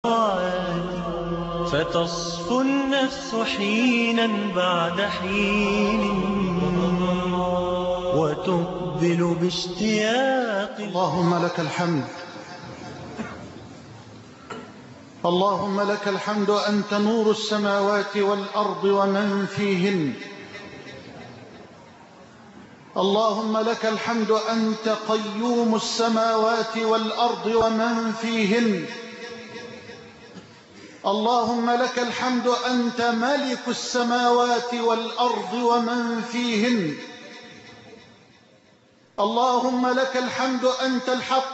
فتصفو النفس حينا بعد حين وتقبل باشتياق. اللهم لك الحمد، اللهم لك الحمد، أنت نور السماوات والأرض ومن فيهن. اللهم لك الحمد، أنت قيوم السماوات والأرض ومن فيهن. اللهم لك الحمد، أنت ملك السماوات والأرض ومن فيهن. اللهم لك الحمد، أنت الحق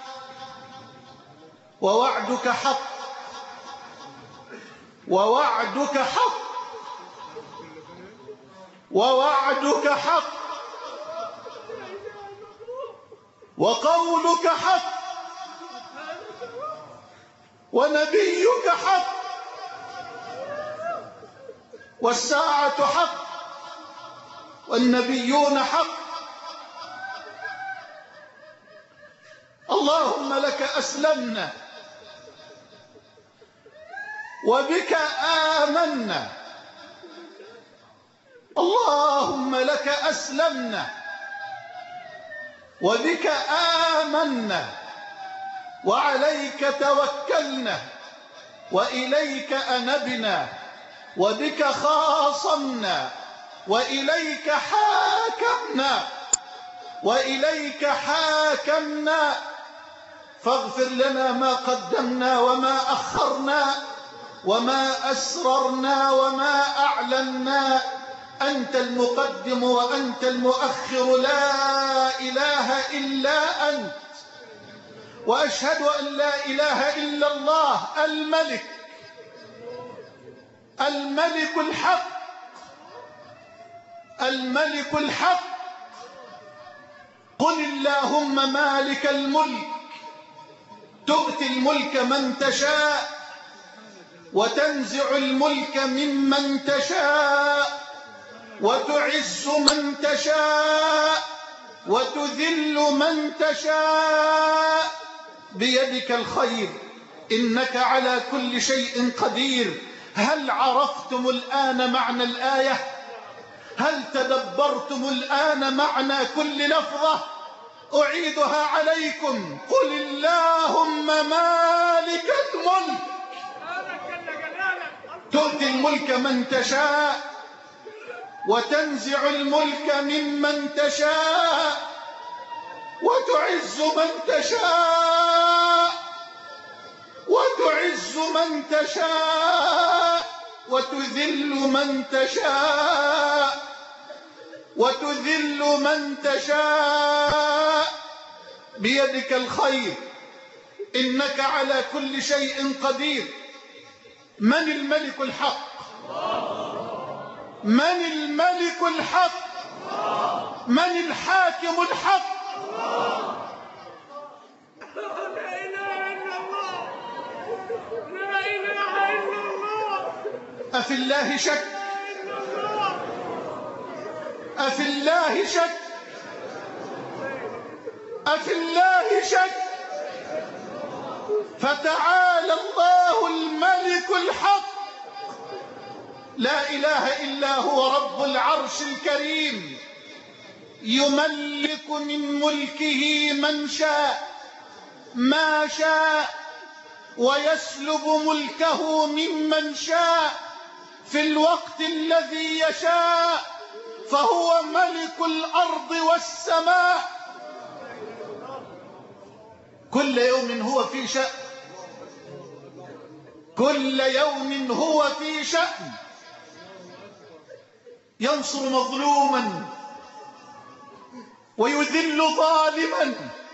ووعدك حق، ووعدك حق، ووعدك حق، وقولك حق، ونبيك حق، والساعة حق، والنبيون حق. اللهم لك أسلمنا وبك آمنا. اللهم لك أسلمنا وبك آمنا وعليك توكلنا وإليك أنبنا وبك خاصمنا وإليك حاكمنا وإليك حاكمنا. فاغفر لنا ما قدمنا وما أخرنا وما أسررنا وما أعلنا. أنت المقدم وأنت المؤخر، لا إله إلا أنت. وأشهد أن لا إله إلا الله الملك، الملك الحق، الملك الحق. قل اللهم مالك الملك تؤتي الملك من تشاء وتنزع الملك ممن تشاء وتعز من تشاء وتذل من تشاء، بيدك الخير، إنك على كل شيء قدير. هل عرفتم الآن معنى الآية؟ هل تدبرتم الآن معنى كل لفظة؟ أعيدها عليكم. قل اللهم مالك الملك تؤتي الملك من تشاء وتنزع الملك ممن تشاء وتعز من تشاء وتعز من تشاء وتذل من تشاء وتذل من تشاء، بيدك الخير، إنك على كل شيء قدير. من الملك الحق؟ من الملك الحق؟ من الحاكم الحق؟ لا إله إلا الله، لا إله إلا الله. أفي الله شك؟ أفي الله شك؟ أفي الله شك؟ فتعالى الله الملك الحق، لا إله إلا هو رب العرش الكريم، يملك من ملكه من شاء ما شاء ويسلب ملكه ممن شاء في الوقت الذي يشاء، فهو ملك الأرض والسماء. كل يوم هو في شأن، كل يوم هو في شأن. ينصر مظلوما ويذل ظالما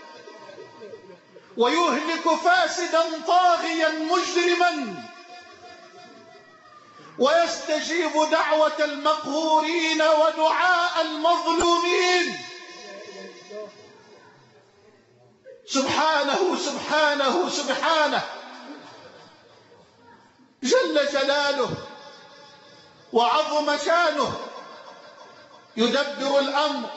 ويهلك فاسدا طاغيا مجرما ويستجيب دعوة المقهورين ودعاء المظلومين. سبحانه سبحانه سبحانه، جل جلاله وعظم شانه، يدبر الأمر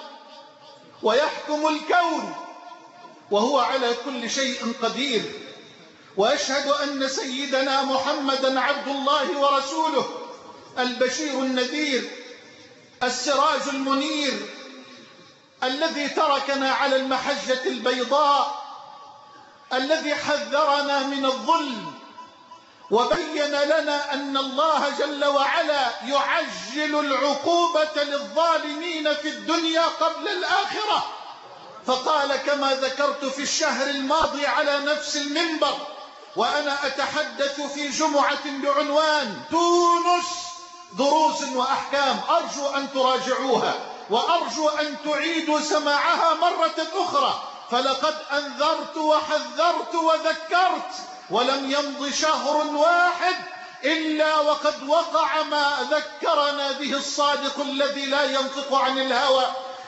ويحكم الكون، وهو على كل شيء قدير. وأشهد أن سيدنا محمدا عبد الله ورسوله، البشير النذير، السراج المنير، الذي تركنا على المحجة البيضاء، الذي حذرنا من الظلم وبين لنا أن الله جل وعلا يعجل العقوبة للظالمين في الدنيا قبل الآخرة. فقال كما ذكرت في الشهر الماضي على نفس المنبر وأنا أتحدث في جمعة بعنوان تونس دروس وأحكام، أرجو أن تراجعوها وأرجو أن تعيدوا سماعها مرة أخرى، فلقد أنذرت وحذرت وذكرت ولم يمض شهر واحد إلا وقد وقع ما ذكرنا به الصادق الذي لا ينطق عن الهوى.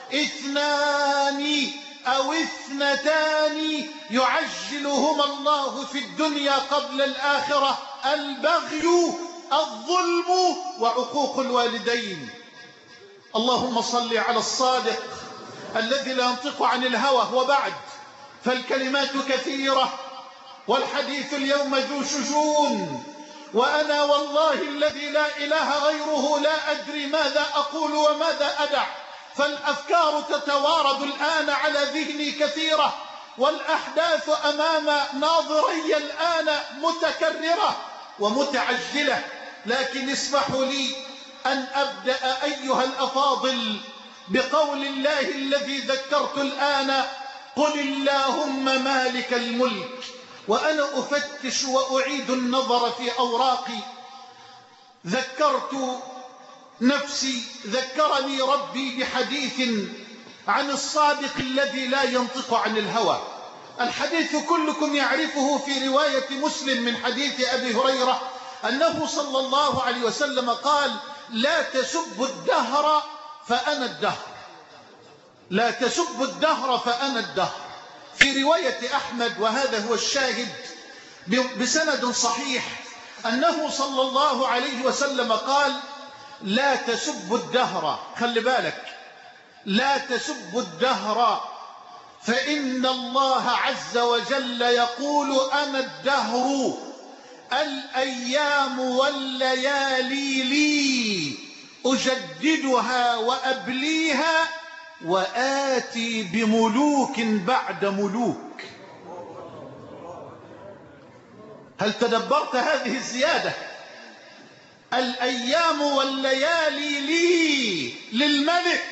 2 أو 2 يعجلهما الله في الدنيا قبل الآخرة: البغي، الظلم، وعقوق الوالدين. اللهم صل على الصادق الذي لا ينطق عن الهوى. وبعد، فالكلمات كثيرة والحديث اليوم ذو شجون، وأنا والله الذي لا إله غيره لا أدري ماذا أقول وماذا أدع، فالأفكار تتوارد الآن على ذهني كثيرة، والأحداث أمام ناظري الآن متكررة ومتعجلة، لكن اسمحوا لي أن أبدأ أيها الأفاضل بقول الله الذي ذكرت الآن: قل اللهم مالك الملك. وأنا أفتش وأعيد النظر في أوراقي ذكرت نفسي، ذكرني ربي بحديث عن الصادق الذي لا ينطق عن الهوى. الحديث كلكم يعرفه في رواية مسلم من حديث أبي هريرة أنه صلى الله عليه وسلم قال: لا تسبوا الدهر فأنا الدهر، لا تسبوا الدهر فأنا الدهر. في رواية أحمد، وهذا هو الشاهد بسند صحيح، أنه صلى الله عليه وسلم قال: لا تسبوا الدهر، خلي بالك، لا تسبوا الدهر فإن الله عز وجل يقول: أنا الدهر، الأيام والليالي لي، أجددها وأبليها وآتي بملوك بعد ملوك. هل تدبرت هذه الزيادة؟ الأيام والليالي لي، للملك،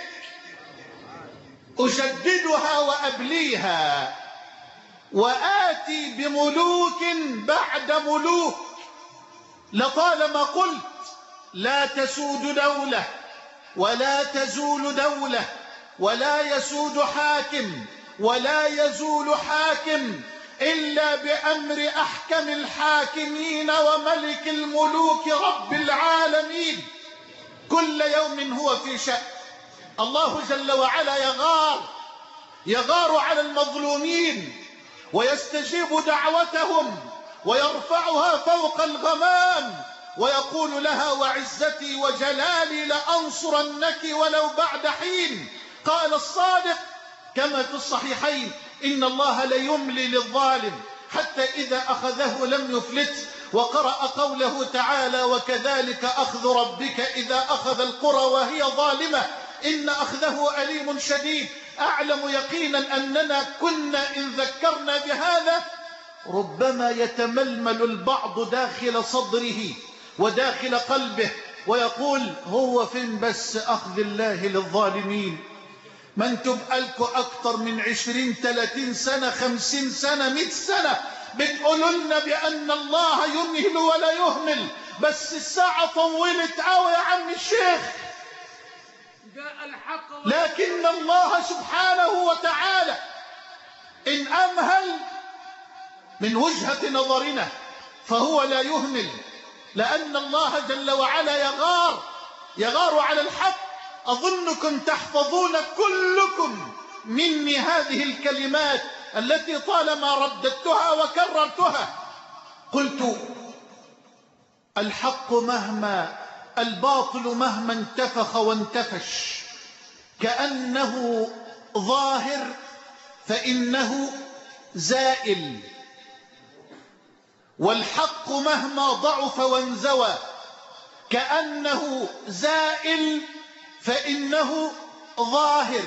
أجددها وأبليها وآتي بملوك بعد ملوك. لطالما قلت: لا تسود دولة ولا تزول دولة ولا يسود حاكم ولا يزول حاكم إلا بأمر أحكم الحاكمين وملك الملوك رب العالمين. كل يوم هو في شأن. الله جل وعلا يغار على المظلومين ويستجيب دعوتهم ويرفعها فوق الغمام ويقول لها: وعزتي وجلالي لأنصرنك ولو بعد حين. قال الصادق كما في الصحيحين: إن الله ليملي للظالم حتى إذا أخذه لم يفلته. وقرأ قوله تعالى: وكذلك أخذ ربك إذا أخذ القرى وهي ظالمة إن أخذه أليم شديد. أعلم يقينا أننا كنا إن ذكرنا بهذا ربما يتململ البعض داخل صدره وداخل قلبه ويقول: هو فين بس أخذ الله للظالمين؟ ما انتم بقالكوا أكتر من 20 30 سنة 50 سنة 100 سنة بتقولوا لنا بأن الله يمهل ولا يهمل، بس الساعة طولت قوي يا عم الشيخ. لكن الله سبحانه وتعالى إن أمهل من وجهة نظرنا فهو لا يهمل، لأن الله جل وعلا يغار على الحق. أظنكم تحفظون كلكم مني هذه الكلمات التي طالما رددتها وكررتها. قلت: الحق الباطل مهما انتفخ وانتفش كأنه ظاهر فإنه زائل. والحق مهما ضعف وانزوى كأنه زائل فإنه ظاهر.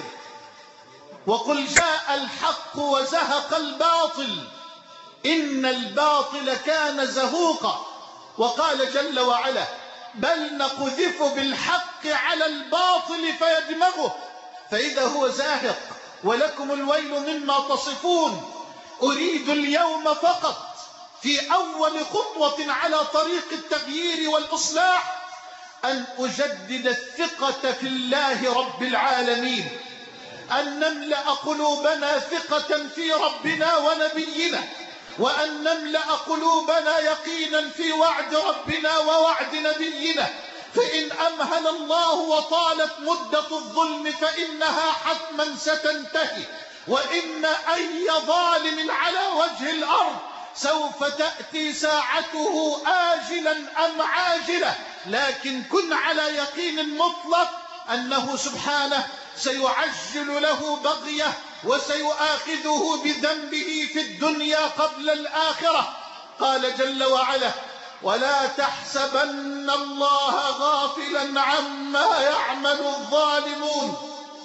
وقل جاء الحق وزهق الباطل إن الباطل كان زهوقا. وقال جل وعلا بل نقذف بالحق على الباطل فيدمغه فإذا هو زاهق ولكم الويل مما تصفون. أريد اليوم فقط في أول خطوة على طريق التغيير والإصلاح أن أجدد الثقة في الله رب العالمين، أن نملأ قلوبنا ثقة في ربنا ونبينا، وأن نملأ قلوبنا يقينا في وعد ربنا ووعد نبينا. فإن أمهل الله وطالت مدة الظلم فإنها حتما ستنتهي، وإن أي ظالم على وجه الأرض سوف تأتي ساعته آجلا أم عاجلة، لكن كن على يقين مطلق أنه سبحانه سيعجل له بغيه وسيؤاخذه بذنبه في الدنيا قبل الآخرة. قال جل وعلا ولا تحسبن الله غافلا عما يعمل الظالمون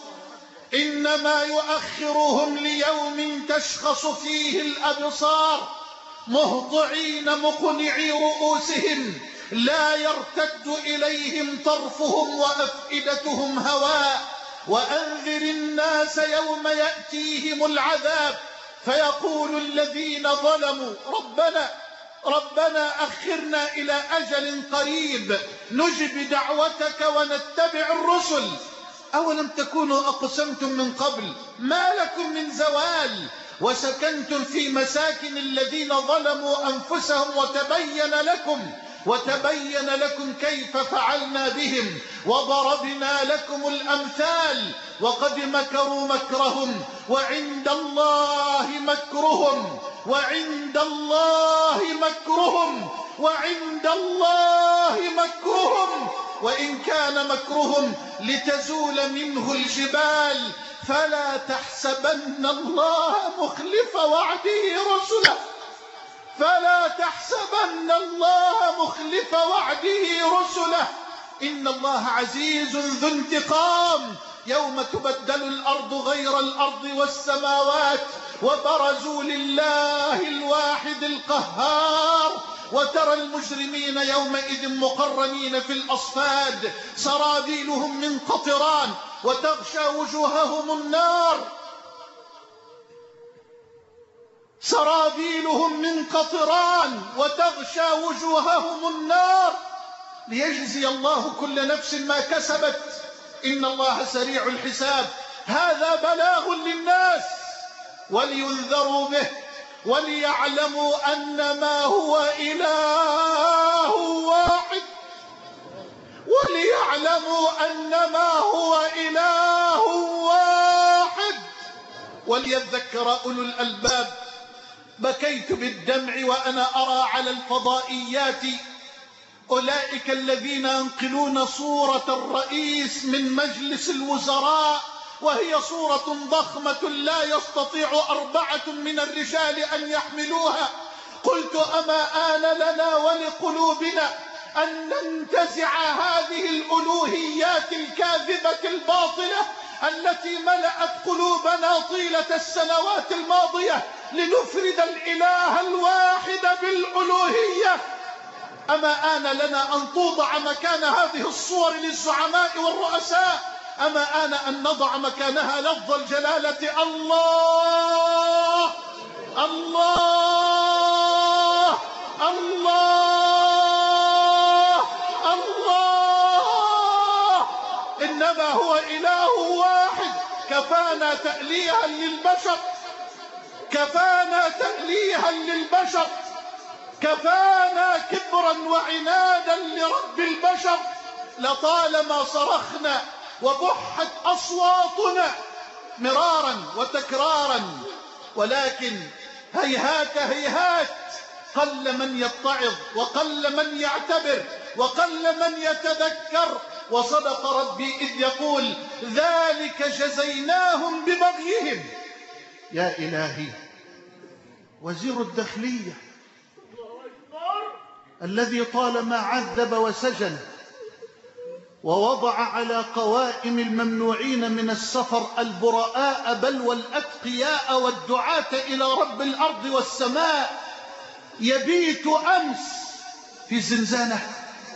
إنما يؤخرهم ليوم تشخص فيه الأبصار مهطعين مقنعي رؤوسهم لا يرتد إليهم طرفهم وأفئدتهم هواء. وأنذر الناس يوم يأتيهم العذاب فيقول الذين ظلموا ربنا أخرنا إلى أجل قريب نجب دعوتك ونتبع الرسل أولم تكونوا أقسمتم من قبل ما لكم من زوال وسكنتم في مساكن الذين ظلموا أنفسهم وتبين لكم كيف فعلنا بهم وضربنا لكم الأمثال وقد مكروا مكرهم وعند الله مكرهم وإن كان مكرهم لتزول منه الجبال فلا تحسبن الله مخلف وعده رسله إن الله عزيز ذو انتقام. يوم تبدل الأرض غير الأرض والسماوات وبرزوا لله الواحد القهار وترى المجرمين يومئذ مقرنين في الأصفاد سرابيلهم من قطران وتغشى وجوههم النار ليجزي الله كل نفس ما كسبت إن الله سريع الحساب. هذا بلاغ للناس ولينذروا به وليعلموا أنما هو إله واحد وليذكر أولو الألباب. بكيت بالدمع وأنا أرى على الفضائيات أولئك الذين ينقلون صورة الرئيس من مجلس الوزراء وهي صورة ضخمة لا يستطيع 4 من الرجال أن يحملوها. قلت أما آن لنا ولقلوبنا أن ننتزع هذه الألوهيات الكاذبة الباطلة التي ملأت قلوبنا طيلة السنوات الماضية لنفرد الإله الواحد بالألوهية. أما آن لنا أن توضع مكان هذه الصور للزعماء والرؤساء؟ أما آن أن نضع مكانها لفظ الجلالة الله الله الله الله إنما هو إله واحد. كفانا تأليها للبشر كفانا كبرا وعنادا لرب البشر. لطالما صرخنا وبحت أصواتنا مرارا وتكرارا ولكن هيهات قل من يتعظ وقل من يعتبر وقل من يتذكر. وصدق ربي إذ يقول ذلك جزيناهم ببغيهم. يا إلهي وزير الداخلية الذي طالما عذب وسجن ووضع على قوائم الممنوعين من السفر البراء بل والأتقياء والدعاة إلى رب الأرض والسماء، يبيت أمس في زنزانة.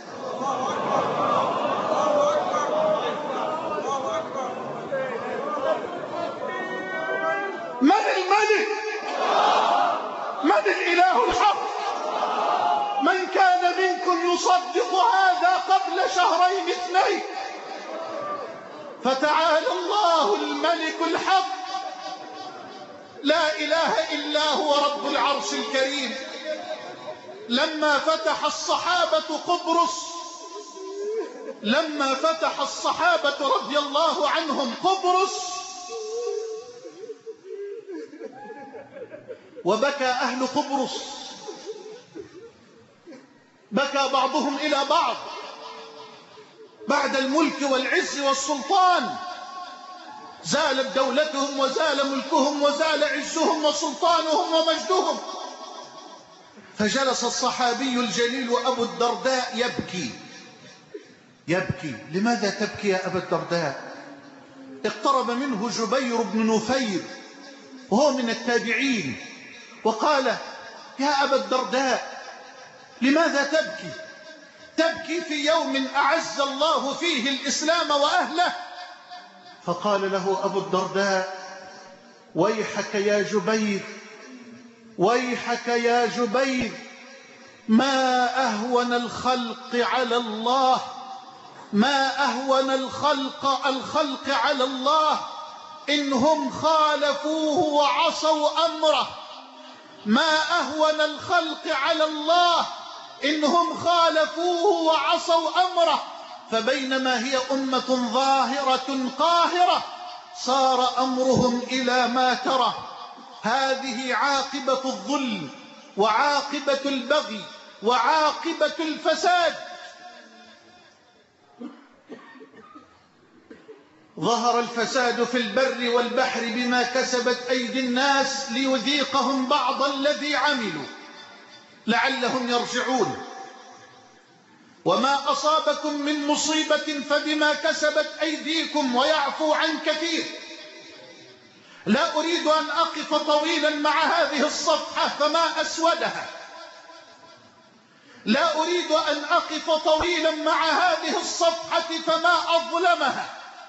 من الملك؟ من الإله الحق؟ من كان منكم يصدق هذا قبل شهرين اثنين؟ فتعالى الله الملك الحق لا إله إلا هو رب العرش الكريم. لما فتح الصحابة رضي الله عنهم قبرص، وبكى أهل قبرص، بكى بعضهم إلى بعض بعد الملك والعز والسلطان، زالت دولتهم وزال ملكهم وزال عزهم وسلطانهم ومجدهم. فجلس الصحابي الجليل أبو الدرداء يبكي. لماذا تبكي يا أبا الدرداء؟ اقترب منه جبير بن نفير وهو من التابعين وقال: يا أبا الدرداء، لماذا تبكي في يوم أعز الله فيه الإسلام وأهله؟ فقال له أبو الدرداء: ويحك يا جبير، ما أهون الخلق على الله، ما أهون الخلق على الله إنهم خالفوه وعصوا أمره، ما أهون الخلق على الله إنهم خالفوه وعصوا أمره. فبينما هي أمة ظاهرة قاهرة صار أمرهم إلى ما ترى. هذه عاقبة الظلم وعاقبة البغي وعاقبة الفساد. ظهر الفساد في البر والبحر بما كسبت أيدي الناس ليذيقهم بعض الذي عملوا لعلهم يرجعون. وما أصابكم من مصيبة فبما كسبت أيديكم ويعفو عن كثير. لا أريد أن أقف طويلا مع هذه الصفحة فما أسودها، لا أريد أن أقف طويلا مع هذه الصفحة فما أظلمها،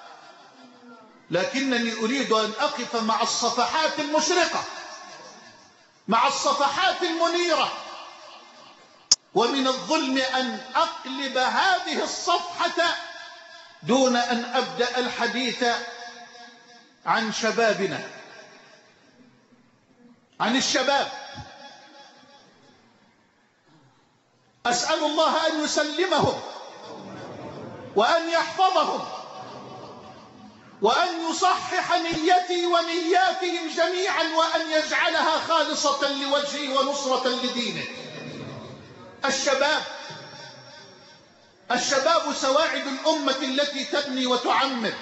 لكنني أريد أن أقف مع الصفحات المشرقة، مع الصفحات المنيرة. ومن الظلم أن أقلب هذه الصفحة دون أن أبدأ الحديث عن شبابنا، عن الشباب. أسأل الله أن يسلمهم وأن يحفظهم وأن يصحح نيتي ونياتهم جميعا وأن يجعلها خالصة لوجهه ونصرة لدينه. الشباب سواعد الأمة التي تبني وتعمر.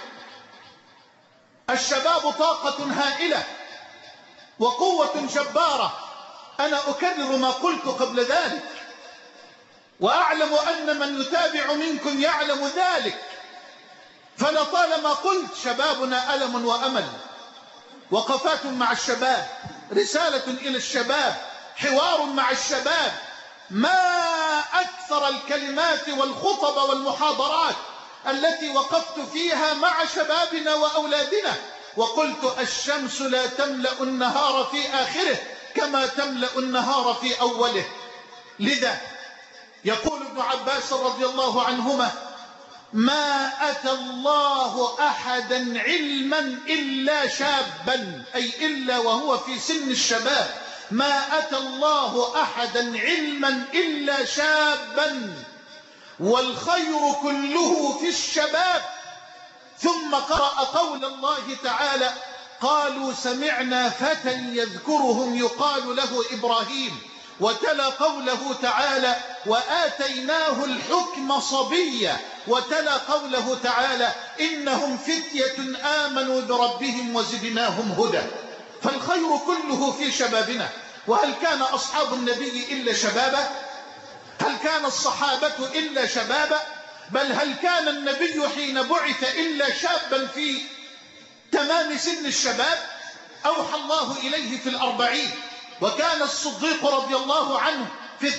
الشباب طاقة هائلة وقوة جبارة. أنا أكرر ما قلت قبل ذلك، وأعلم أن من يتابع منكم يعلم ذلك. فلطالما قلت شبابنا ألم وأمل، وقفات مع الشباب، رسالة إلى الشباب، حوار مع الشباب. ما أكثر الكلمات والخطب والمحاضرات التي وقفت فيها مع شبابنا وأولادنا وقلت: الشمس لا تملأ النهار في آخره كما تملأ النهار في أوله. لذا يقول ابن عباس رضي الله عنهما: ما أتى الله أحدا علما إلا شابا، أي إلا وهو في سن الشباب. ما أتى الله أحدا علما إلا شابا، والخير كله في الشباب. ثم قرأ قول الله تعالى: قالوا سمعنا فتى يذكرهم يقال له إبراهيم. وتلا قوله تعالى: وآتيناه الحكم صبيا. وتلا قوله تعالى: إنهم فتية آمنوا بربهم وزدناهم هدى. فالخير كله في شبابنا. وهل كان أصحاب النبي إلا شبابا؟ هل كان الصحابة إلا شبابا؟ بل هل كان النبي حين بعث إلا شابا في تمام سن الشباب؟ أوحى الله إليه في 40، وكان الصديق رضي الله عنه في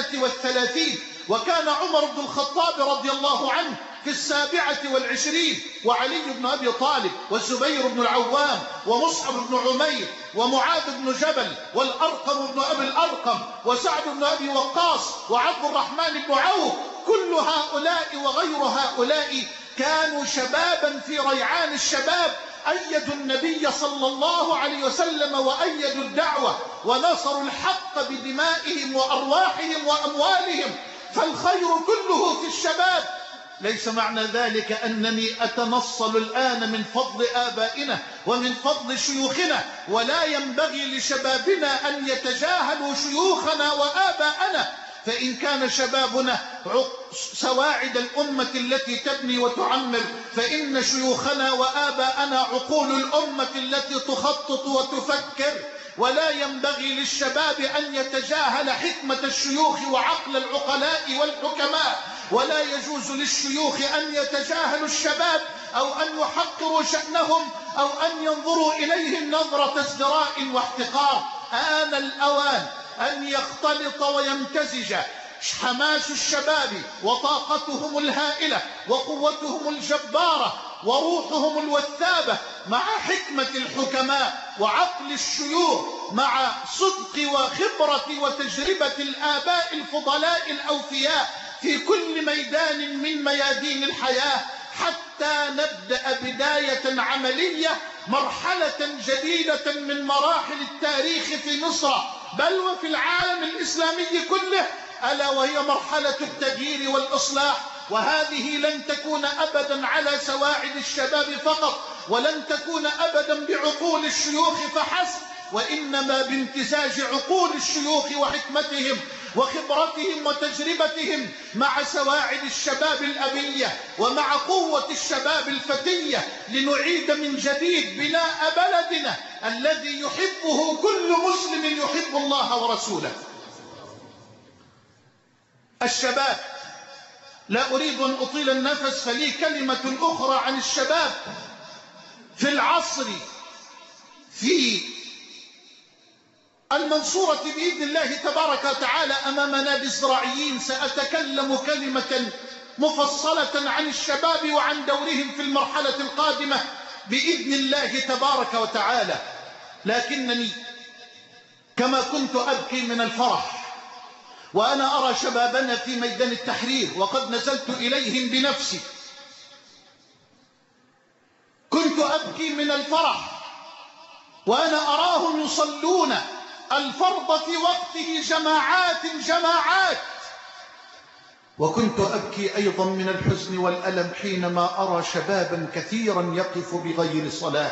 38، وكان عمر بن الخطاب رضي الله عنه في 27، وعلي بن أبي طالب والزبير بن العوام ومصعب بن عمير ومعاذ بن جبل والأرقم بن أبي الأرقم وسعد بن أبي وقاص وعبد الرحمن بن عوف. كل هؤلاء وغير هؤلاء كانوا شبابا في ريعان الشباب، أيدوا النبي صلى الله عليه وسلم وأيدوا الدعوة ونصروا الحق بدمائهم وأرواحهم وأموالهم. فالخير كله في الشباب. ليس معنى ذلك أنني أتنصل الآن من فضل آبائنا ومن فضل شيوخنا، ولا ينبغي لشبابنا أن يتجاهلوا شيوخنا وآباءنا، فإن كان شبابنا سواعد الأمة التي تبني وتعمر، فإن شيوخنا وآباءنا عقول الأمة التي تخطط وتفكر. ولا ينبغي للشباب أن يتجاهل حكمة الشيوخ وعقل العقلاء والحكماء، ولا يجوز للشيوخ أن يتجاهلوا الشباب أو أن يحقروا شأنهم أو أن ينظروا إليهم نظرة ازدراء واحتقار. آن الأوان أن يختلط ويمتزج حماس الشباب وطاقتهم الهائلة وقوتهم الجبارة وروحهم الوثابة مع حكمة الحكماء وعقل الشيوخ، مع صدق وخبرة وتجربة الآباء الفضلاء الأوفياء في كل ميدان من ميادين الحياة، حتى نبدأ بداية عملية، مرحلة جديدة من مراحل التاريخ في مصر بل وفي العالم الإسلامي كله، ألا وهي مرحلة التغيير والإصلاح. وهذه لن تكون أبدا على سواعد الشباب فقط، ولن تكون أبدا بعقول الشيوخ فحسب، وإنما بامتزاج عقول الشيوخ وحكمتهم وخبرتهم وتجربتهم مع سواعد الشباب الأبية ومع قوة الشباب الفتية، لنعيد من جديد بناء بلدنا الذي يحبه كل مسلم يحب الله ورسوله. الشباب، لا أريد أن أطيل النفس، فلي كلمة أخرى عن الشباب في العصر في المنصورة بإذن الله تبارك وتعالى أمام نادي الزراعيين. سأتكلم كلمة مفصلة عن الشباب وعن دورهم في المرحلة القادمة بإذن الله تبارك وتعالى، لكنني كما كنت أبكي من الفرح وأنا أرى شبابنا في ميدان التحرير وقد نزلت إليهم بنفسي، كنت أبكي من الفرح وأنا أراهم يصلون الفرض في وقته جماعات، وكنت أبكي أيضا من الحزن والألم حينما أرى شبابا كثيرا يقف بغير صلاة.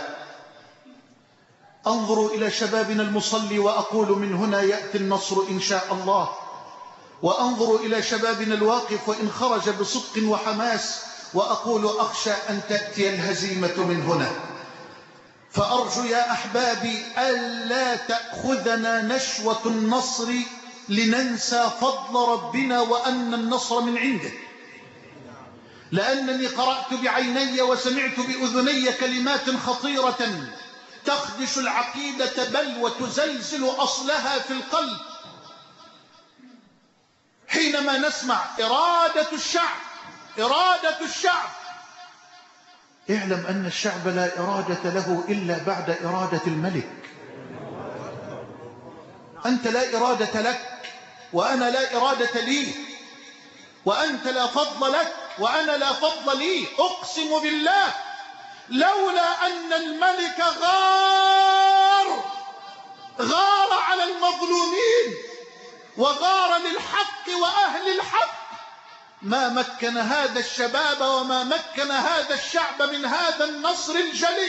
أنظر إلى شبابنا المصلي وأقول من هنا يأتي النصر إن شاء الله، وأنظر إلى شبابنا الواقف وإن خرج بصدق وحماس وأقول أخشى أن تأتي الهزيمة من هنا. فأرجو يا أحبابي ألا تأخذنا نشوة النصر لننسى فضل ربنا وأن النصر من عنده، لأنني قرأت بعيني وسمعت بأذني كلمات خطيرة تخدش العقيدة بل وتزلزل أصلها في القلب، حينما نسمع إرادة الشعب. اعلم أن الشعب لا إرادة له إلا بعد إرادة الملك. أنت لا إرادة لك وأنا لا إرادة لي، وأنت لا فضل لك وأنا لا فضل لي. أقسم بالله لولا أن الملك غار على المظلومين وغار للحق وأهل الحق ما مكن هذا الشباب وما مكن هذا الشعب من هذا النصر الجلي.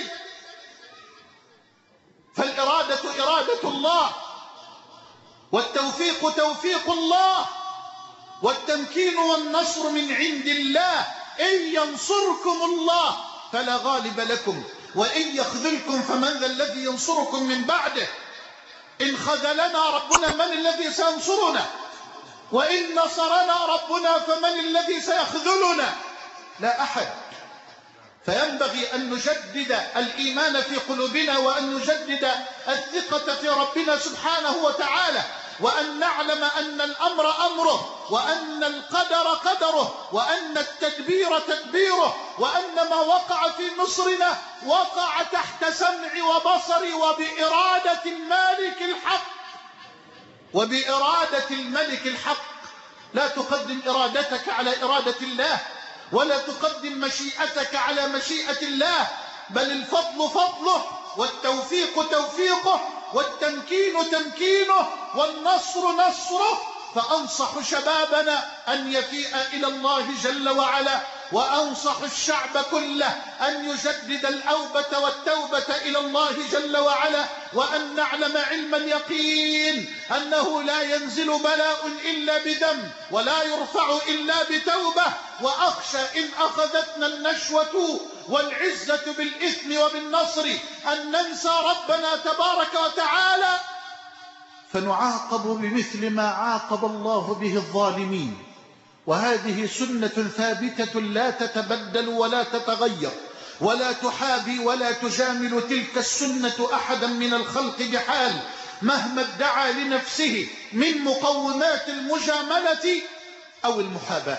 فالإرادة إرادة الله، والتوفيق توفيق الله، والتمكين والنصر من عند الله. إن ينصركم الله فلا غالب لكم وإن يخذلكم فمن ذا الذي ينصركم من بعده. إن خذلنا ربنا من الذي سينصرنا؟ وإن نصرنا ربنا فمن الذي سيخذلنا؟ لا أحد. فينبغي أن نجدد الإيمان في قلوبنا، وأن نجدد الثقة في ربنا سبحانه وتعالى، وأن نعلم أن الأمر أمره، وأن القدر قدره، وأن التدبير تدبيره، وأن ما وقع في مصرنا وقع تحت سمع وبصر وبإرادة المالك الحق. وبإرادة الملك الحق. لا تقدم إرادتك على إرادة الله، ولا تقدم مشيئتك على مشيئة الله، بل الفضل فضله، والتوفيق توفيقه، والتمكين تمكينه، والنصر نصره. فأنصح شبابنا أن يفيء إلى الله جل وعلا، وأنصح الشعب كله أن يجدد الأوبة والتوبة إلى الله جل وعلا، وأن نعلم علم اليقين أنه لا ينزل بلاء إلا بدم، ولا يرفع إلا بتوبة. وأخشى إن أخذتنا النشوة والعزة بالإثم وبالنصر أن ننسى ربنا تبارك وتعالى، فنعاقب بمثل ما عاقب الله به الظالمين. وهذه سنة ثابتة لا تتبدل ولا تتغير، ولا تحابي ولا تجامل تلك السنة أحدا من الخلق بحال، مهما ادعى لنفسه من مقومات المجاملة أو المحاباة.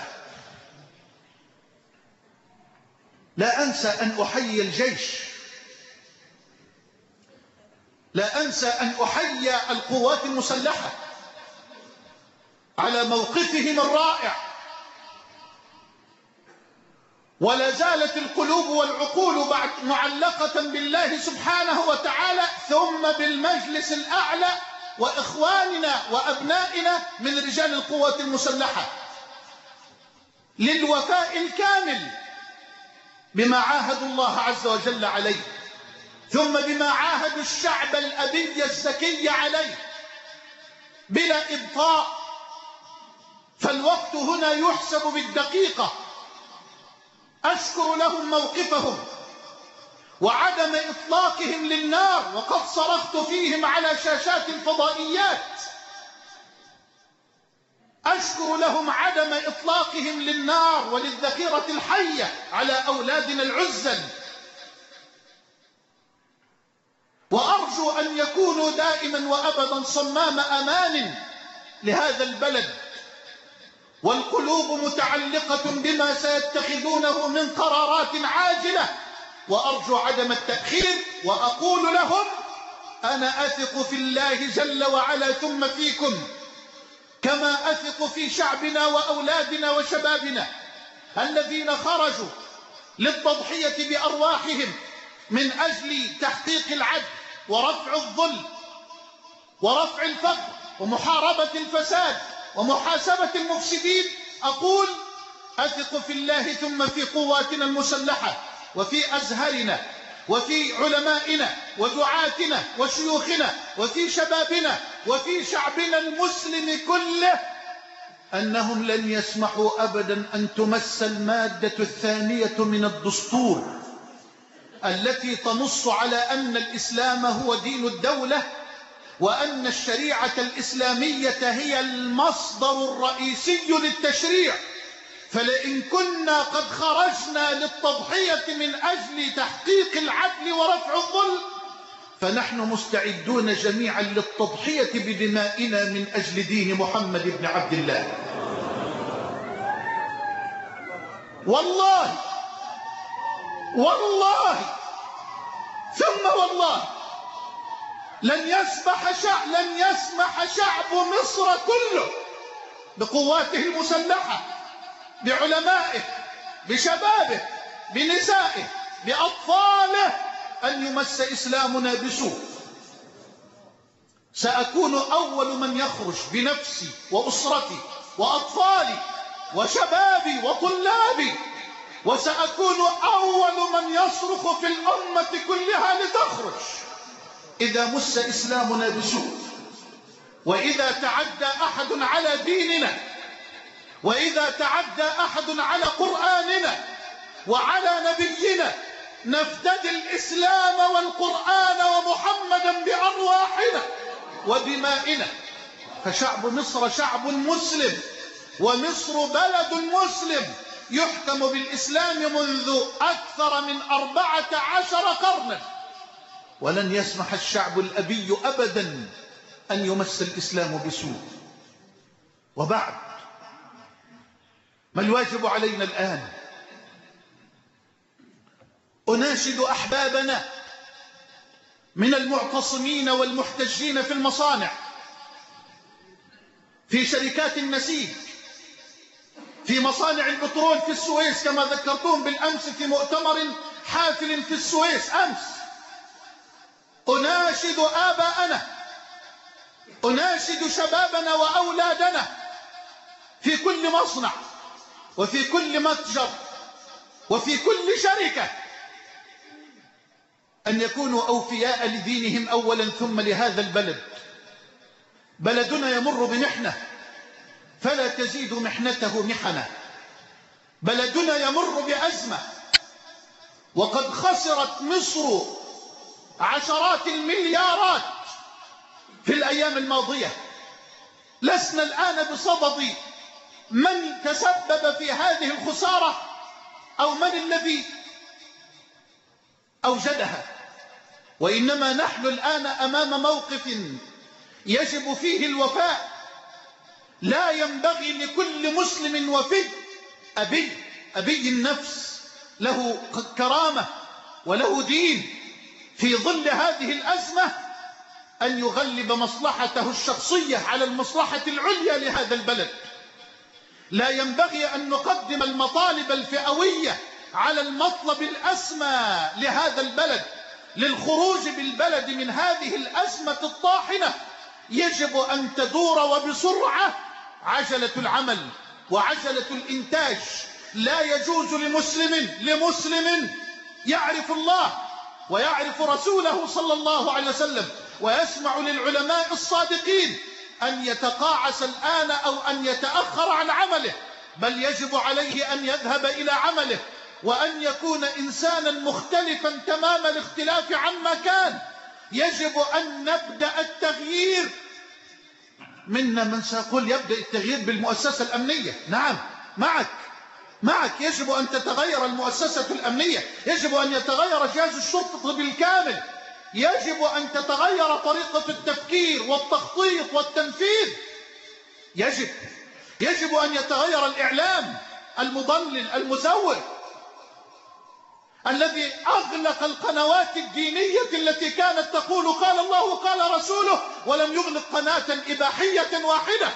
لا أنسى أن أحيي الجيش، لا أنسى أن أحيي القوات المسلحة على موقفهم الرائع. ولا زالت القلوب والعقول بعد معلقة بالله سبحانه وتعالى، ثم بالمجلس الأعلى وإخواننا وأبنائنا من رجال القوات المسلحة، للوفاء الكامل بما عاهدوا الله عز وجل عليه، ثم بما عاهدوا الشعب الأبي الزكي عليه بلا إبطاء. فالوقت هنا يحسب بالدقيقة. أشكر لهم موقفهم وعدم إطلاقهم للنار، وقد صرخت فيهم على شاشات الفضائيات. أشكر لهم عدم إطلاقهم للنار وللذخيرة الحية على أولادنا العزل. وأرجو أن يكونوا دائما وأبدا صمام أمان لهذا البلد، والقلوب متعلقة بما سيتخذونه من قرارات عاجلة. وأرجو عدم التأخير، وأقول لهم أنا أثق في الله جل وعلا ثم فيكم، كما أثق في شعبنا وأولادنا وشبابنا الذين خرجوا للتضحية بأرواحهم من أجل تحقيق العدل ورفع الظلم ورفع الفقر ومحاربة الفساد ومحاسبة المفسدين. أقول أثق في الله ثم في قواتنا المسلحة، وفي أزهرنا، وفي علمائنا ودعاتنا وشيوخنا، وفي شبابنا، وفي شعبنا المسلم كله، أنهم لن يسمحوا أبدا أن تمس المادة الثانية من الدستور التي تنص على أن الإسلام هو دين الدولة، وأن الشريعة الإسلامية هي المصدر الرئيسي للتشريع. فلئن كنا قد خرجنا للتضحية من أجل تحقيق العدل ورفع الظلم، فنحن مستعدون جميعا للتضحية بدمائنا من أجل دين محمد بن عبد الله. والله والله ثم والله لن يسمح شعب مصر كله بقواته المسلحة، بعلمائه، بشبابه، بنسائه، بأطفاله، أن يمس إسلامنا بسوء. سأكون أول من يخرج بنفسي وأسرتي وأطفالي وشبابي وطلابي، وسأكون أول من يصرخ في الأمة كلها لتخرج إذا مس إسلامنا بسوء، وإذا تعدى أحد على ديننا، وإذا تعدى أحد على قرآننا وعلى نبينا، نفتدي الإسلام والقرآن ومحمدا بأرواحنا ودمائنا. فشعب مصر شعب مسلم، ومصر بلد مسلم يحكم بالإسلام منذ أكثر من 14 قرنا، ولن يسمح الشعب الأبي أبدا أن يمس الإسلام بسوء. وبعد، ما الواجب علينا الآن؟ أناشد أحبابنا من المعتصمين والمحتجين في المصانع، في شركات النسيج، في مصانع البترول في السويس، كما ذكرتهم بالأمس في مؤتمر حافل في السويس أمس. أناشد آباءنا، أناشد شبابنا وأولادنا في كل مصنع وفي كل متجر وفي كل شركة أن يكونوا أوفياء لدينهم أولا ثم لهذا البلد. بلدنا يمر بمحنة فلا تزيد محنته محنة. بلدنا يمر بأزمة، وقد خسرت مصر عشرات المليارات في الأيام الماضية. لسنا الآن بصدد من تسبب في هذه الخسارة أو من الذي أوجدها، وإنما نحن الآن أمام موقف يجب فيه الوفاء. لا ينبغي لكل مسلم وفي أبي النفس له كرامة وله دين في ظل هذه الأزمة أن يغلب مصلحته الشخصية على المصلحة العليا لهذا البلد. لا ينبغي أن نقدم المطالب الفئوية على المطلب الأسمى لهذا البلد للخروج بالبلد من هذه الأزمة الطاحنة. يجب أن تدور وبسرعة عجلة العمل وعجلة الإنتاج. لا يجوز لمسلم يعرف الله ويعرف رسوله صلى الله عليه وسلم ويسمع للعلماء الصادقين أن يتقاعس الآن أو أن يتأخر عن عمله، بل يجب عليه أن يذهب إلى عمله وأن يكون إنسانا مختلفا تمام الاختلاف عما كان. يجب أن نبدأ التغيير. منا من سيقول يبدأ التغيير بالمؤسسة الأمنية. نعم، معك. يجب أن تتغير المؤسسة الأمنية، يجب أن يتغير جهاز الشرطة بالكامل، يجب أن تتغير طريقة التفكير والتخطيط والتنفيذ. يجب أن يتغير الإعلام المضلل المزور الذي أغلق القنوات الدينية التي كانت تقول قال الله وقال رسوله ولم يغلق قناة إباحية واحدة.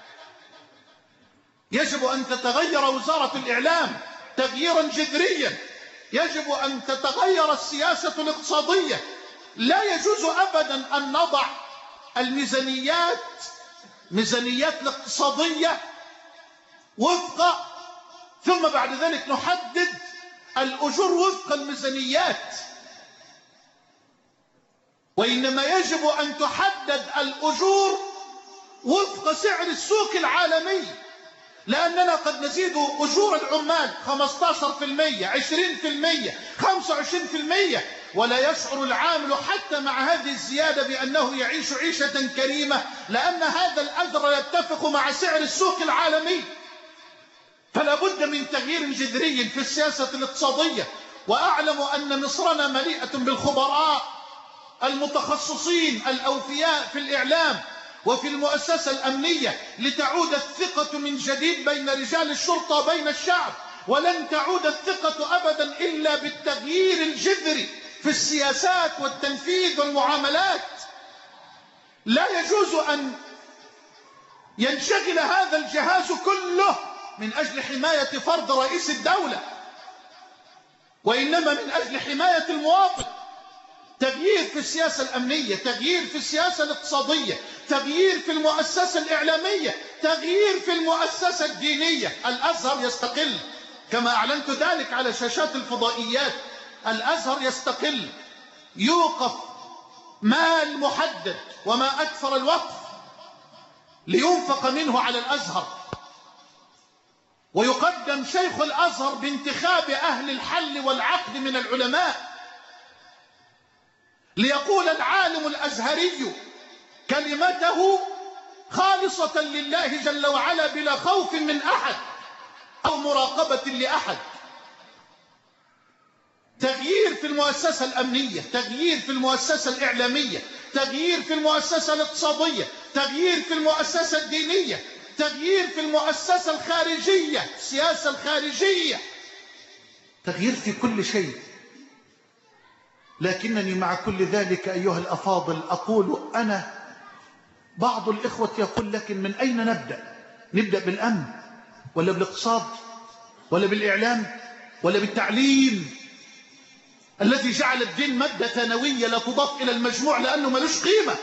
يجب أن تتغير وزارة الإعلام تغييرا جذريا. يجب أن تتغير السياسة الاقتصادية. لا يجوز أبدا أن نضع الميزانيات الاقتصادية وفق ثم بعد ذلك نحدد الأجور وفق الميزانيات، وإنما يجب أن تحدد الأجور وفق سعر السوق العالمي، لأننا قد نزيد أجور العمال 15%، 20%، 25%، ولا يشعر العامل حتى مع هذه الزيادة بأنه يعيش عيشة كريمة، لأن هذا الأجر يتفق مع سعر السوق العالمي. فلا بد من تغيير جذري في السياسة الاقتصادية. وأعلم أن مصرنا مليئة بالخبراء المتخصصين الأوفياء في الإعلام وفي المؤسسة الأمنية لتعود الثقة من جديد بين رجال الشرطة وبين الشعب. ولن تعود الثقة أبدا إلا بالتغيير الجذري في السياسات والتنفيذ والمعاملات. لا يجوز أن ينشغل هذا الجهاز كله من أجل حماية فرد رئيس الدولة، وإنما من أجل حماية المواطن. تغيير في السياسة الأمنية، تغيير في السياسة الاقتصادية، تغيير في المؤسسة الإعلامية، تغيير في المؤسسة الدينية. الأزهر يستقل كما أعلنت ذلك على شاشات الفضائيات. الأزهر يستقل، يوقف مال محدد وما أكثر الوقف لينفق منه على الأزهر، ويقدم شيخ الأزهر بانتخاب أهل الحل والعقد من العلماء، ليقول العالم الأزهري كلمته خالصة لله جل وعلا بلا خوف من أحد أو مراقبة لأحد. تغيير في المؤسسة الأمنية، تغيير في المؤسسة الإعلامية، تغيير في المؤسسة الاقتصادية، تغيير في المؤسسة الدينية، تغيير في المؤسسة الخارجية، السياسة الخارجية، تغيير في كل شيء. لكنني مع كل ذلك أيها الأفاضل أقول أنا، بعض الإخوة يقول لكن من أين نبدأ؟ نبدأ بالأمن ولا بالاقتصاد ولا بالإعلام ولا بالتعليم الذي جعل الدين مادة ثانوية لا تضاف إلى المجموع لأنه ملوش قيمة؟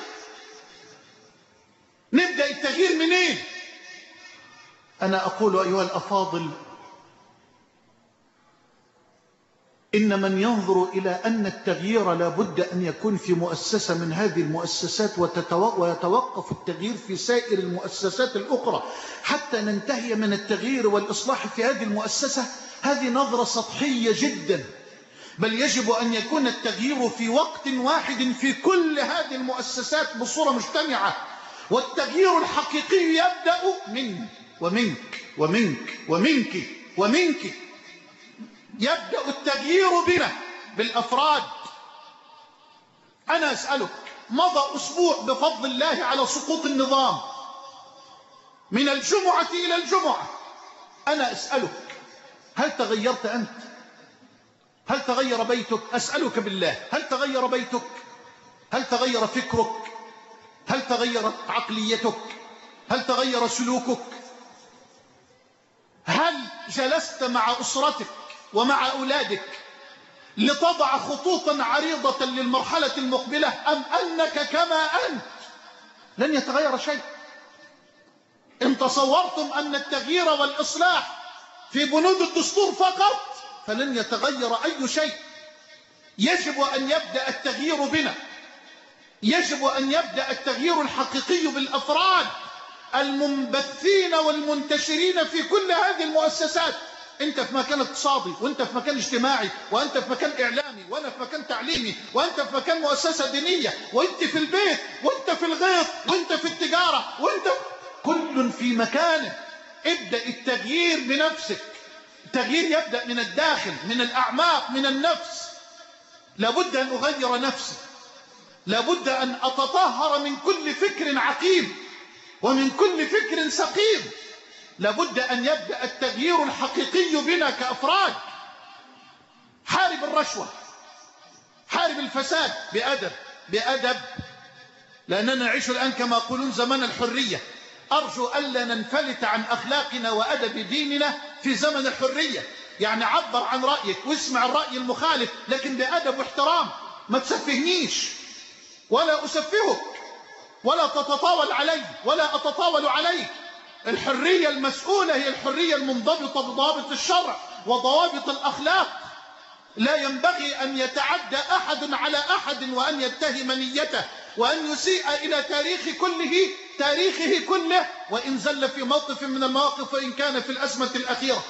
نبدأ التغيير منين؟ أنا أقول أيها الأفاضل إن من ينظر إلى أن التغيير لا بد أن يكون في مؤسسة من هذه المؤسسات ويتوقف التغيير في سائر المؤسسات الأخرى حتى ننتهي من التغيير والإصلاح في هذه المؤسسة، هذه نظرة سطحية جدا. بل يجب أن يكون التغيير في وقت واحد في كل هذه المؤسسات بصورة مجتمعة. والتغيير الحقيقي يبدأ من ومنك ومنك ومنك ومنك. يبدأ التغيير بنا بالأفراد. أنا أسألك، مضى أسبوع بفضل الله على سقوط النظام من الجمعة إلى الجمعة. أنا أسألك، هل تغيرت أنت؟ هل تغير بيتك؟ أسألك بالله، هل تغير بيتك؟ هل تغير فكرك؟ هل تغيرت عقليتك؟ هل تغير سلوكك؟ هل جلست مع أسرتك ومع أولادك لتضع خطوطا عريضة للمرحلة المقبلة، أم أنك كما أنت لن يتغير شيء؟ إن تصورتم أن التغيير والإصلاح في بنود الدستور فقط فلن يتغير أي شيء. يجب أن يبدأ التغيير بنا، يجب أن يبدأ التغيير الحقيقي بالأفراد المنبثين والمنتشرين في كل هذه المؤسسات. أنت في مكان اقتصادي، وأنت في مكان اجتماعي، وأنت في مكان إعلامي، وأنا في مكان تعليمي، وأنت في مكان مؤسسة دينية، وأنت في البيت، وأنت في الغيط، وأنت في التجارة، وأنت كل في مكانه. ابدأ التغيير بنفسك. التغيير يبدأ من الداخل، من الأعماق، من النفس. لابد أن أغير نفسي، لابد أن أتطهر من كل فكر عقيم ومن كل فكر سقيم. لابد أن يبدأ التغيير الحقيقي بنا كأفراد. حارب الرشوة، حارب الفساد بأدب، بأدب، لأننا نعيش الآن كما يقولون زمن الحرية. أرجو ألا ننفلت عن أخلاقنا وأدب ديننا في زمن الحرية. يعني عبر عن رأيك واسمع الرأي المخالف، لكن بأدب واحترام. ما تسفهنيش ولا أسفهك ولا تتطاول علي ولا أتطاول عليك. الحرية المسؤولة هي الحرية المنضبطة بضوابط الشرع وضوابط الأخلاق. لا ينبغي أن يتعدى أحد على أحد وأن يتهم نيته وأن يسيء إلى تاريخه كله وإن زل في موقف من المواقف وإن كان في الأزمة الأخيرة.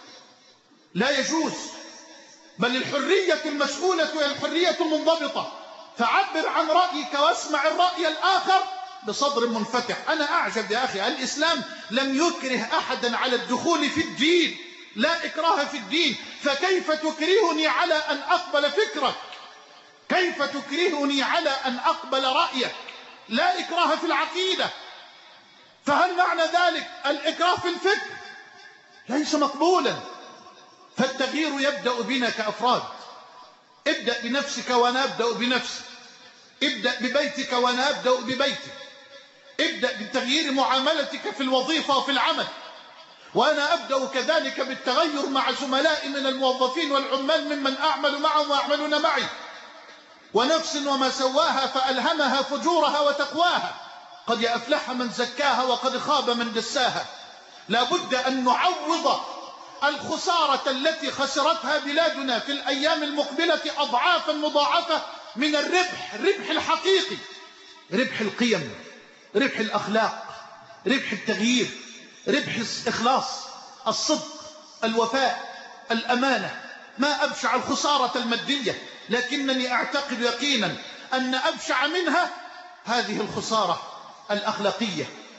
لا يجوز. بل الحرية المسؤولة هي الحرية المنضبطة. فعبر عن رأيك واسمع الرأي الآخر بصدر منفتح. أنا أعجب يا أخي، الإسلام لم يكره أحدا على الدخول في الدين، لا إكراه في الدين. فكيف تكرهني على أن أقبل فكرك؟ كيف تكرهني على أن أقبل رأيك؟ لا إكراه في العقيدة. فهل معنى ذلك الإكراه في الفكر؟ ليس مقبولا. فالتغيير يبدأ بنا كأفراد. ابدأ بنفسك وأنا أبدأ بنفسي. ابدأ ببيتك وأنا أبدأ ببيتي. ابدأ بتغيير معاملتك في الوظيفة وفي العمل، وأنا أبدأ كذلك بالتغير مع زملائي من الموظفين والعمال ممن أعمل معهم ويعملون معي. ونفس وما سواها فألهمها فجورها وتقواها، قد أفلح من زكاها وقد خاب من دساها. لا بد أن نعوض الخسارة التي خسرتها بلادنا في الأيام المقبلة أضعافا مضاعفة من الربح الحقيقي، ربح القيم، ربح الأخلاق، ربح التغيير، ربح الإخلاص، الصدق، الوفاء، الأمانة. ما أبشع الخسارة المادية، لكنني أعتقد يقينا أن أبشع منها هذه الخسارة الأخلاقية.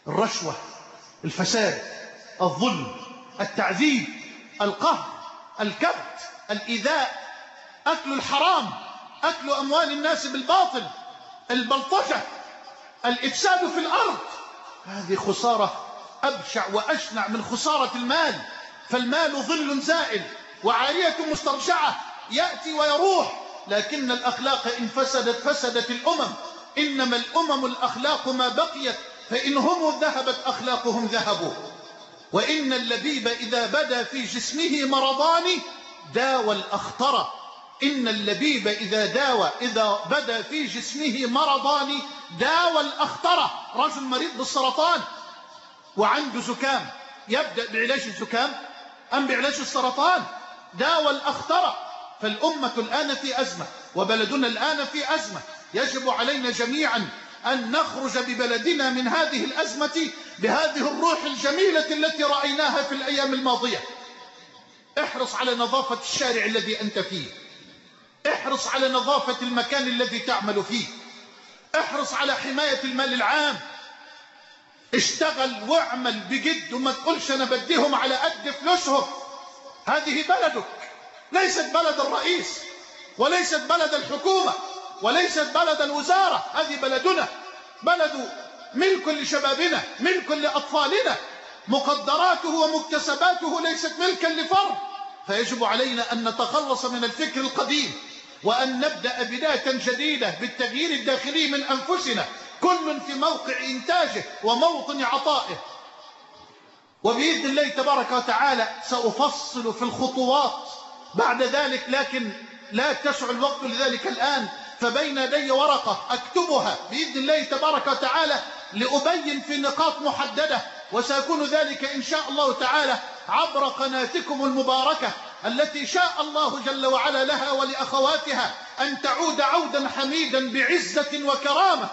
الرشوة، الفساد، الظلم، التعذيب، القهر، الكبت، الإيذاء، أكل الحرام، أكل أموال الناس بالباطل، البلطجة، الإفساد في الأرض. هذه خسارة أبشع وأشنع من خسارة المال، فالمال ظل زائل وعارية مسترجعة يأتي ويروح، لكن الأخلاق إن فسدت فسدت الأمم. إنما الأمم الأخلاق ما بقيت، فإن هم ذهبت أخلاقهم ذهبوا. وإن اللبيب إذا بدا في جسمه مرضان داوى الأخطر. إن اللبيب إذا بدا في جسمه مرضان داوى الأخطر. رجل مريض بالسرطان وعنده زكام، يبدأ بعلاج الزكام أم بعلاج السرطان؟ داوى الأخطر. فالأمة الآن في أزمة، وبلدنا الآن في أزمة. يجب علينا جميعا أن نخرج ببلدنا من هذه الأزمة بهذه الروح الجميلة التي رأيناها في الأيام الماضية. احرص على نظافة الشارع الذي أنت فيه، احرص على نظافة المكان الذي تعمل فيه، احرص على حماية المال العام. اشتغل واعمل بجد وما تقولش أنا بديهم على قد فلوسهم. هذه بلدك، ليست بلد الرئيس، وليست بلد الحكومة، وليست بلد الوزارة. هذه بلدنا، بلد ملك لشبابنا، ملك لأطفالنا. مقدراته ومكتسباته ليست ملكا لفرد. فيجب علينا أن نتخلص من الفكر القديم، وأن نبدأ بداية جديدة بالتغيير الداخلي من أنفسنا، كل في موقع إنتاجه وموطن عطائه. وبإذن الله تبارك وتعالى سأفصل في الخطوات بعد ذلك، لكن لا تسع الوقت لذلك الآن. فبين يدي ورقة أكتبها بإذن الله تبارك وتعالى لأبين في نقاط محددة، وسيكون ذلك إن شاء الله تعالى عبر قناتكم المباركة التي شاء الله جل وعلا لها ولأخواتها أن تعود عودا حميدا بعزة وكرامة.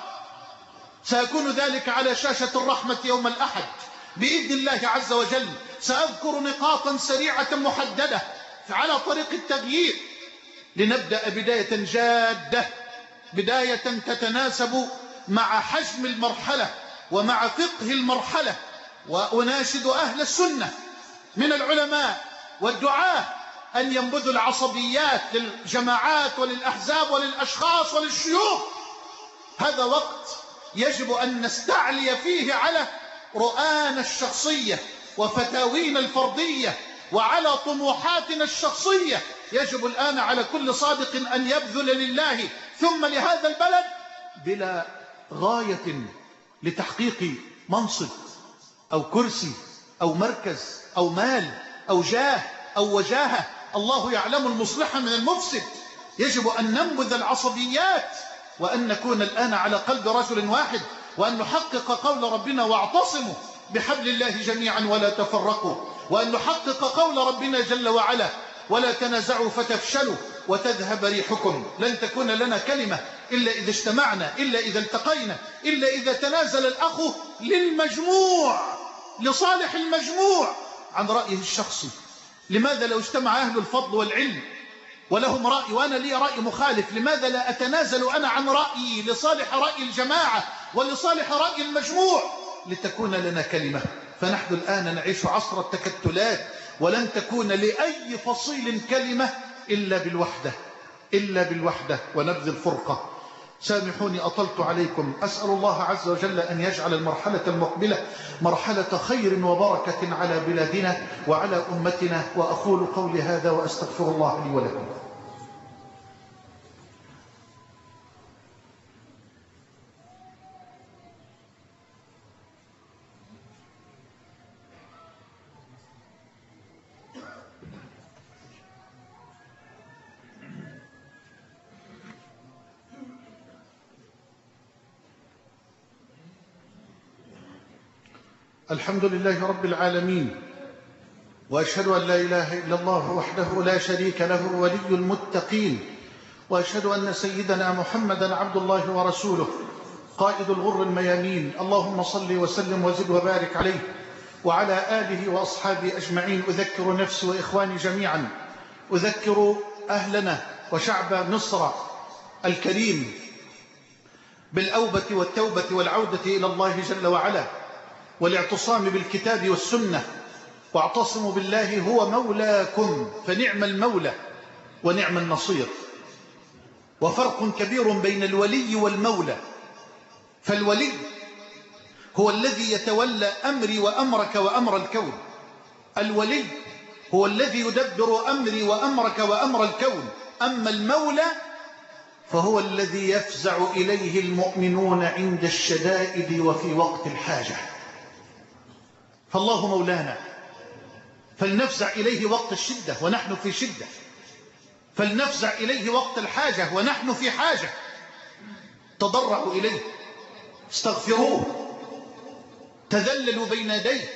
سيكون ذلك على شاشة الرحمة يوم الأحد بإذن الله عز وجل. سأذكر نقاطا سريعة محددة على طريق التغيير، لنبدأ بداية جادة، بداية تتناسب مع حجم المرحلة ومع فقه المرحلة. وأناشد أهل السنة من العلماء والدعاة أن ينبذوا العصبيات للجماعات وللأحزاب وللأشخاص وللشيوخ. هذا وقت يجب أن نستعلي فيه على رؤانا الشخصية وفتاوينا الفردية وعلى طموحاتنا الشخصية. يجب الآن على كل صادق أن يبذل لله ثم لهذا البلد بلا غاية لتحقيق منصب أو كرسي أو مركز أو مال أو جاه أو وجاهة. الله يعلم المصلح من المفسد. يجب أن ننبذ العصبيات، وأن نكون الآن على قلب رجل واحد، وأن نحقق قول ربنا واعتصموا بحبل الله جميعا ولا تفرقوا، وأن نحقق قول ربنا جل وعلا ولا تنازعوا فتفشلوا وتذهب ريحكم. لن تكون لنا كلمة إلا إذا اجتمعنا، إلا إذا التقينا، إلا إذا تنازل الأخ للمجموع، لصالح المجموع عن رأيه الشخصي. لماذا لو اجتمع أهل الفضل والعلم ولهم رأي وأنا لي رأي مخالف، لماذا لا أتنازل أنا عن رأيي لصالح رأي الجماعة ولصالح رأي المجموع لتكون لنا كلمة؟ فنحن الآن نعيش عصر التكتلات، ولن تكون لأي فصيل كلمة إلا بالوحدة، إلا بالوحدة ونبذ الفرقة. سامحوني أطلت عليكم. أسأل الله عز وجل أن يجعل المرحلة المقبلة مرحلة خير وبركة على بلادنا وعلى أمتنا. وأقول قولي هذا وأستغفر الله لي ولكم. الحمد لله رب العالمين، وأشهد أن لا إله إلا الله وحده لا شريك له ولي المتقين، وأشهد أن سيدنا محمدا عبد الله ورسوله قائد الغر الميامين. اللهم صل وسلم وزد وبارك عليه وعلى آله وأصحابه أجمعين. أذكر نفسي وإخواني جميعا، أذكر أهلنا وشعب مصر الكريم بالأوبة والتوبة والعودة إلى الله جل وعلا، والاعتصام بالكتاب والسنة، واعتصموا بالله هو مولاكم فنعم المولى ونعم النصير. وفرق كبير بين الولي والمولى. فالولي هو الذي يتولى أمري وأمرك وأمر الكون. الولي هو الذي يدبر أمري وأمرك وأمر الكون. أما المولى فهو الذي يفزع إليه المؤمنون عند الشدائد وفي وقت الحاجة. فالله مولانا، فلنفزع إليه وقت الشدة ونحن في شدة، فلنفزع إليه وقت الحاجة ونحن في حاجة. تضرعوا إليه، استغفروه، تذللوا بين يديه،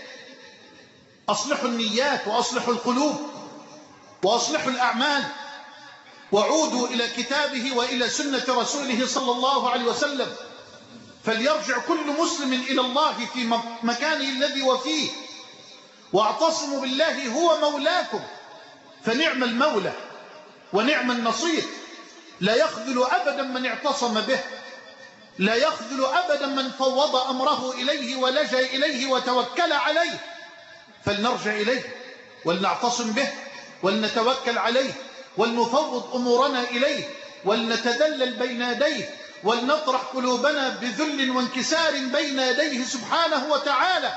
أصلحوا النيات وأصلحوا القلوب وأصلحوا الأعمال، وعودوا إلى كتابه وإلى سنة رسوله صلى الله عليه وسلم. فليرجع كل مسلم إلى الله في مكانه الذي وفيه، واعتصموا بالله هو مولاكم فنعم المولى ونعم النصير. لا يخذل أبدا من اعتصم به، لا يخذل أبدا من فوض أمره إليه ولجأ إليه وتوكل عليه. فلنرجع إليه ولنعتصم به ولنتوكل عليه ولنفوض أمورنا إليه ولنتذلل بين يديه ولنطرح قلوبنا بذل وانكسار بين يديه سبحانه وتعالى.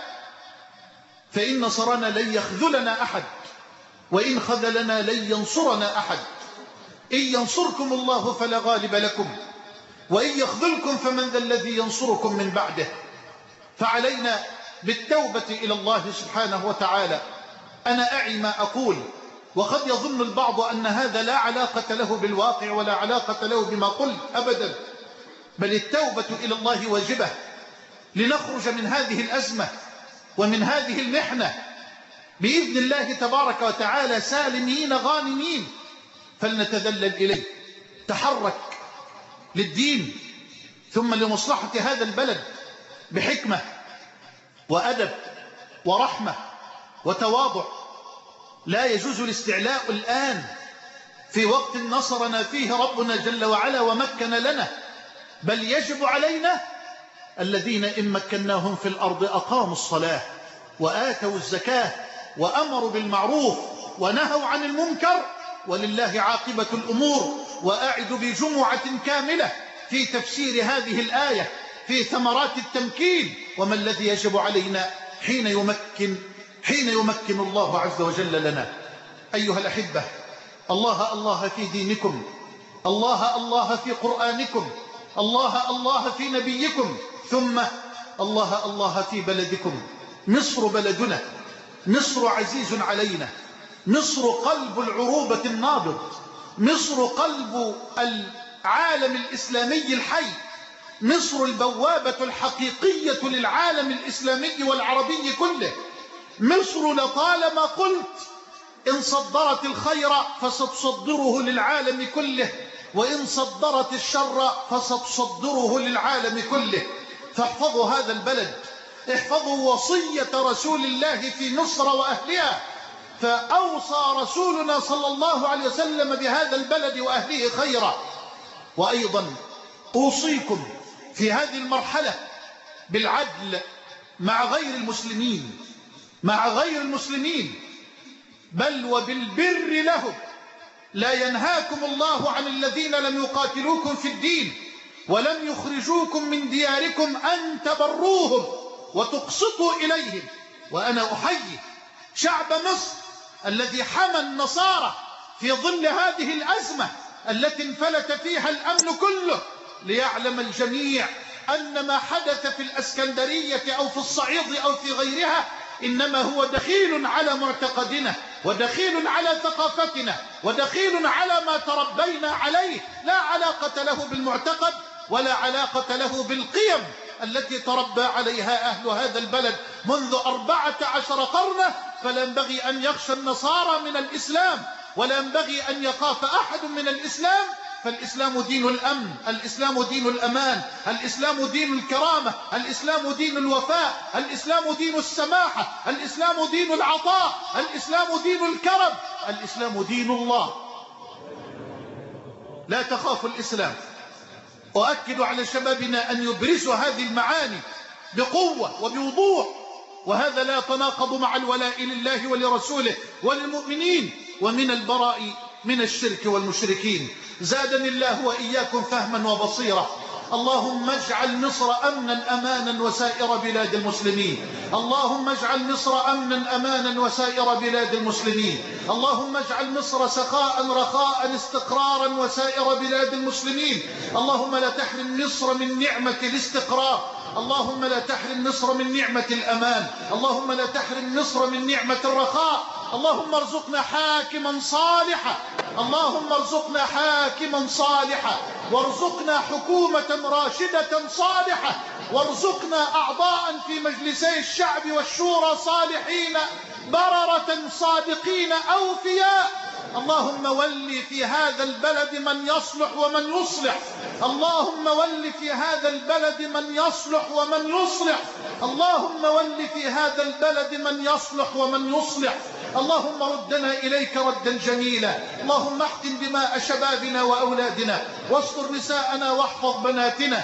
فإن نصرنا لن يخذلنا أحد، وإن خذلنا لن ينصرنا أحد. إن ينصركم الله فلا غالب لكم، وإن يخذلكم فمن ذا الذي ينصركم من بعده. فعلينا بالتوبة إلى الله سبحانه وتعالى. أنا أعي ما أقول، وقد يظن البعض أن هذا لا علاقة له بالواقع ولا علاقة له بما قلت أبدا، بل التوبة إلى الله واجبة لنخرج من هذه الأزمة ومن هذه المحنة بإذن الله تبارك وتعالى سالمين غانمين. فلنتذلل إليه، تحرك للدين ثم لمصلحة هذا البلد بحكمة وأدب ورحمة وتواضع. لا يجوز الاستعلاء الآن في وقت نصرنا فيه ربنا جل وعلا ومكن لنا، بل يجب علينا الذين إن مكناهم في الأرض أقاموا الصلاة وآتوا الزكاة وأمروا بالمعروف ونهوا عن المنكر، ولله عاقبة الأمور. وأعد بجمعة كاملة في تفسير هذه الآية في ثمرات التمكين، وما الذي يجب علينا حين يمكن الله عز وجل لنا. أيها الأحبة، الله الله في دينكم، الله الله في قرآنكم، الله الله في نبيكم، ثم الله الله في بلدكم. مصر بلدنا، مصر عزيز علينا، مصر قلب العروبة النابض، مصر قلب العالم الإسلامي الحي، مصر البوابة الحقيقية للعالم الإسلامي والعربي كله. مصر لطالما قلت إن صدرت الخير فستصدره للعالم كله، وإن صدرت الشر فستصدره للعالم كله. فاحفظوا هذا البلد، احفظوا وصية رسول الله في مصر وأهلها. فأوصى رسولنا صلى الله عليه وسلم بهذا البلد وأهله خيرا. وأيضا أوصيكم في هذه المرحلة بالعدل مع غير المسلمين، مع غير المسلمين، بل وبالبر لهم. لا ينهاكم الله عن الذين لم يقاتلوكم في الدين ولم يخرجوكم من دياركم أن تبروهم وتقسطوا إليهم. وأنا أحيي شعب مصر الذي حمى النصارى في ظل هذه الأزمة التي انفلت فيها الأمن كله، ليعلم الجميع أن ما حدث في الأسكندرية أو في الصعيد أو في غيرها إنما هو دخيل على معتقدنا ودخيل على ثقافتنا ودخيل على ما تربينا عليه، لا علاقة له بالمعتقد ولا علاقة له بالقيم التي تربى عليها أهل هذا البلد منذ 14 قرنا. فلا ينبغي أن يخشى النصارى من الإسلام، ولا ينبغي أن يخاف أحد من الإسلام. فالإسلام دين الأمن، الإسلام دين الأمان، الإسلام دين الكرامة، الإسلام دين الوفاء، الإسلام دين السماحة، الإسلام دين العطاء، الإسلام دين الكرم، الإسلام دين الله. لا تخافوا الإسلام. أؤكد على شبابنا أن يبرزوا هذه المعاني بقوة وبوضوح وهذا لا يتناقض مع الولاء لله ولرسوله وللمؤمنين ومن البراء من الشرك والمشركين. زادني الله وإياكم فهما وبصيرة. اللهم اجعل مصر أمنا أمانا وسائر بلاد المسلمين. اللهم اجعل مصر أمنا أمانا وسائر بلاد المسلمين. اللهم اجعل مصر سخاء رخاء استقرارا وسائر بلاد المسلمين. اللهم لا تحرم مصر من نعمة الاستقرار. اللهم لا تحرم مصر من نعمة الأمان. اللهم لا تحرم مصر من نعمة الرخاء. اللهم ارزقنا حاكما صالحا. اللهم ارزقنا حاكما صالحا، وارزقنا حكومة راشدة صالحة، وارزقنا أعضاء في مجلسي الشعب والشورى صالحين بررة صادقين أوفياء. اللهم ول في هذا البلد من يصلح ومن يصلح. اللهم ول في هذا البلد من يصلح ومن يصلح. اللهم ول في هذا البلد من يصلح ومن يصلح. اللهم ردنا إليك ردا جميلا. اللهم احقن دماء شبابنا وأولادنا، واستر نساءنا واحفظ بناتنا.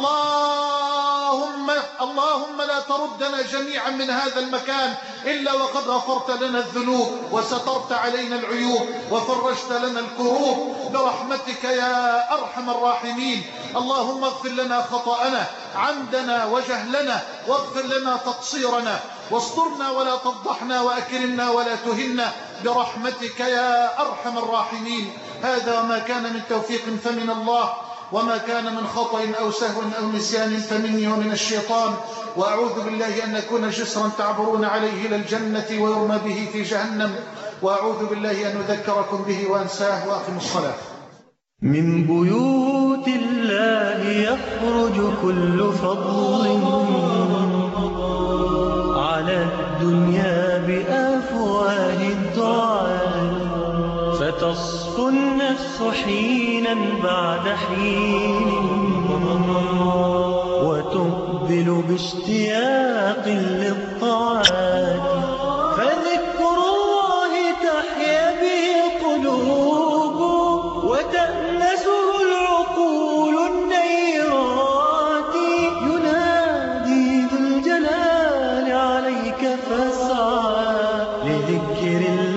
اللهم لا تردنا جميعا من هذا المكان إلا وقد غفرت لنا الذنوب وسترت علينا العيوب وفرجت لنا الكروب برحمتك يا أرحم الراحمين. اللهم اغفر لنا خطأنا عمدنا وجهلنا، واغفر لنا تقصيرنا، واسترنا ولا تفضحنا، وأكرمنا ولا تهنا برحمتك يا أرحم الراحمين. هذا وما كان من توفيق فمن الله، وما كان من خطأ أو سهو أو نسيان فمني ومن الشيطان. وأعوذ بالله أن نكون جسرا تعبرون عليه إلى الجنة ويرمى به في جهنم. وأعوذ بالله أن أذكركم به وأنساه. وأقم الصلاة. من بيوت الله يخرج كل فضل على الدنيا بأفواه الدعاء، فتصفو النفس حينا بعد حين وتقبل باشتياق للطاعات، فذكر الله تحيا به القلوب وتأنسه العقول النيرات. ينادي ذو الجلال عليك فاسعى لذكر الله